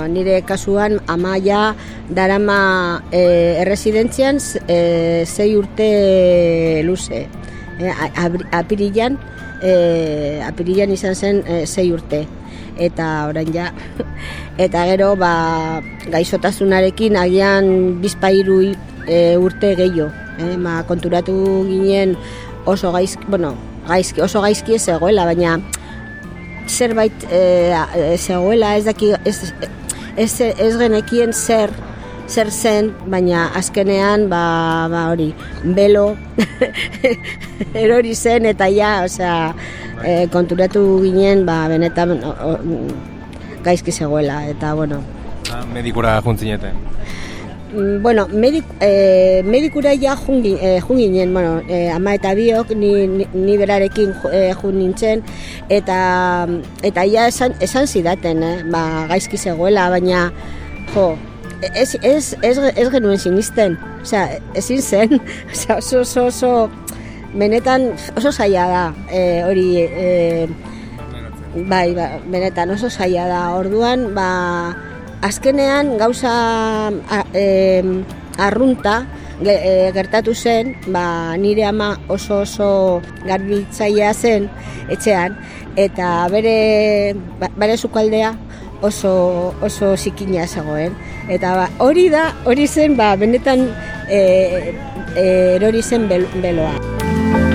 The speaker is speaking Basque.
nire kasuan Amaia darama erresidentzian 6 urte luze. Apirilan izan zen 6 urte. Eta orain ja, eta gero gaixotasunarekin agian 2-3 urte gehiago. Konturatu ginen oso gaizki ez zegoela, baina zerbait zegoela, ez genekien zer zen, baina azkenean hori belo erori zen eta konturatu ginen benetan gaizki zegoela eta medikura juntzineten? Medikura ja junginen, ama eta biok, ni berarekin jun nintzen, eta ja esan zidaten, gaizki zegoela, baina ez genuen sinisten, ezin zen, oso benetan oso zaila da, hori, benetan oso zaila da, orduan, azkenean gauza arrunta gertatu zen, nire ama oso garbitzailea zen etxean, eta bere sukaldea oso zikina zegoen. Eta hori zen, benetan erori zen beloa.